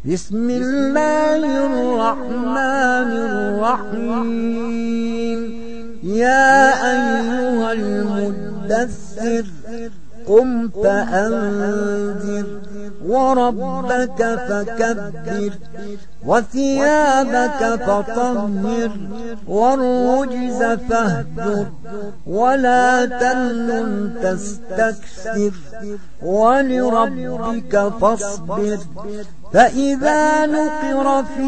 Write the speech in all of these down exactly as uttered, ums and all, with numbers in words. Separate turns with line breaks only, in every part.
بسم الله الرحمن الرحيم يا أيها المدثر قم فأنذر وربك فكبر وثيابك فطهر والرجز فاهجر ولا تمنن تستكثر ولربك فاصبر فإذا نقر في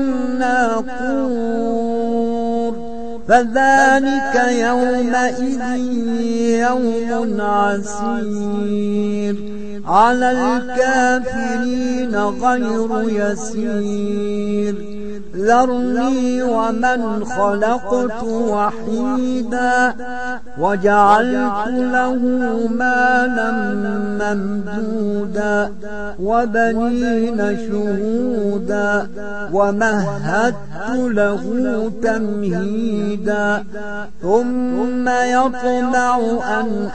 الناقور فذلك يومئذ يوم عسير على الكافرين غير يسير ذرني ومن خلقت وحيدا وجعلت له مالا ممدودا وبنين شهودا ومهدت له تمهيدا ثم يطمع أن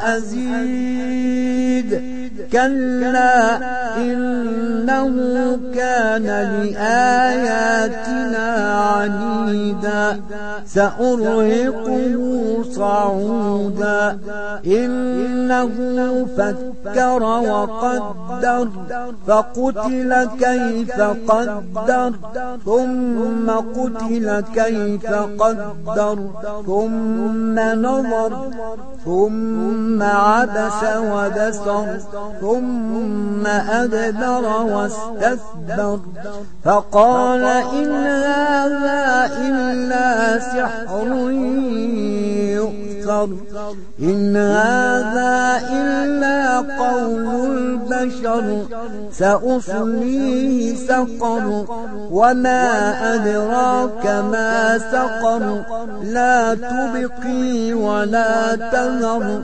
أزيد كلا إنه كان لآياتنا عنيدا سأرهقه صعودا إنه فكر وقدر فقتل كيف قدر ثم قتل كيف قدر ثم نظر ثم عبس وبسر ثم أدبر واستكبر فقال إن هذا إلا سحر يؤثر إن هذا إلا قول البشر سأصليه سقر وما أدراك ما سقر لا تبقي ولا تذر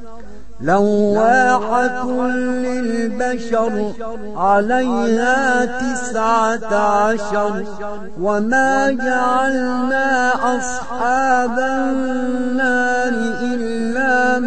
لواحة للبشر عليها تسعة عشر وما جعلنا أصحاب النار إلا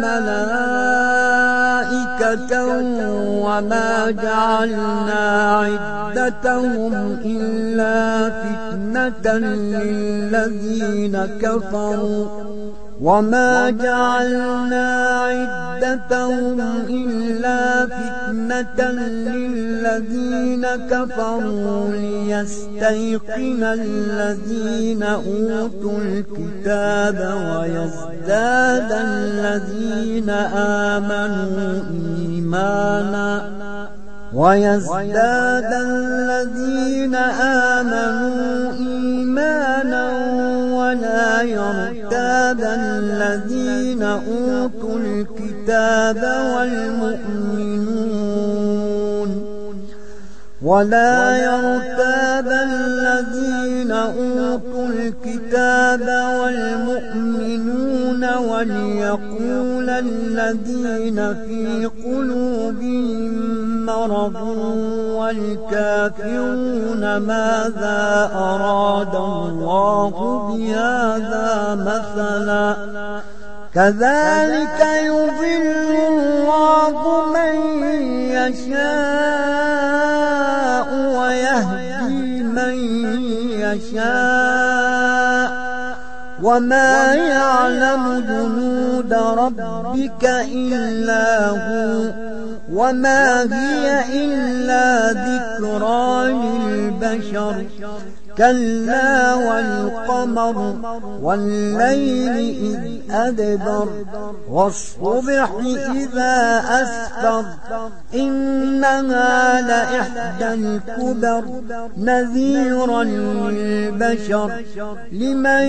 ملائكة وما جعلنا عدتهم إلا فتنة للذين كفروا وما جعلنا عدتهم إلا فتنة للذين كفروا ليستيقن الذين أوتوا الكتاب ويزداد الذين آمنوا إيمانا ويزداد الذين آمنوا إيمانا ولا يرتاب الذين أوتوا الكتاب والمؤمنون ولا يرتاب الذين أوتوا الكتاب والمؤمنون وليقول الذين في قلوبهم مرض والكافرون ماذا أراد الله بهذا مثلا كذلك يضل الله من يشاء ويهدي من يشاء وما يعلم جنود ربك إلا هو وما هي إلا ذكرى للبشر كلا والقمر والليل إذ أدبر والصبح إذا أسفر إنها لإحدى الكبر نذيرا للبشر لمن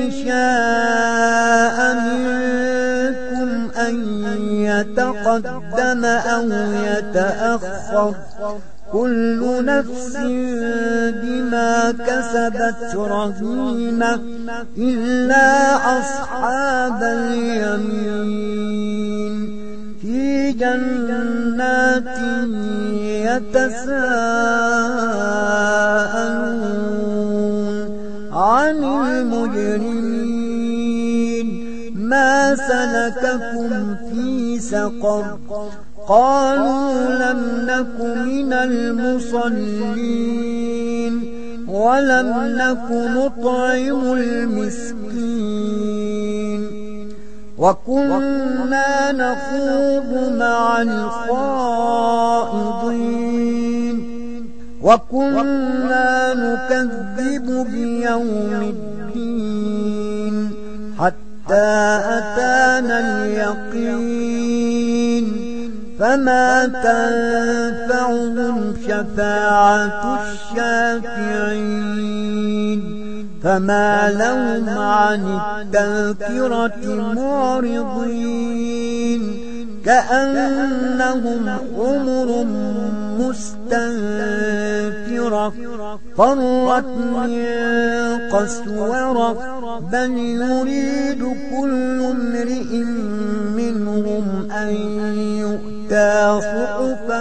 شاء منكم أن يتقدم أو يتأخر كل نفس بما كسبت رهينة إلا أصحاب اليمين في جنات يتساءلون عن المجرمين ما سلككم في سقر قالوا لم نك من المصلين ولم نك نطعم المسكين وكنا نخوض مع الخائضين وكنا نكذب بيوم الدين حتى أتانا اليقين فما تنفعهم شفاعة الشافعين فما لهم عن التذكرة معرضين كأنهم حمر مستنفرة فرت من قسورة بل يريد كل امرئ منهم أن يؤتى صحفا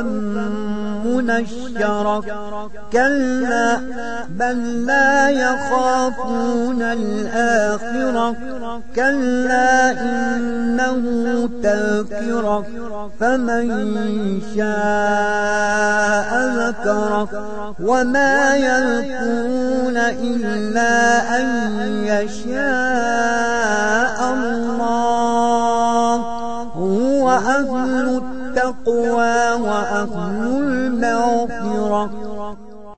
منشرة كلا بل لا يخافون الآخرة كلا إنه تذكرة فمن شاء ذكره وما يذكرون إلا أن يشاء الله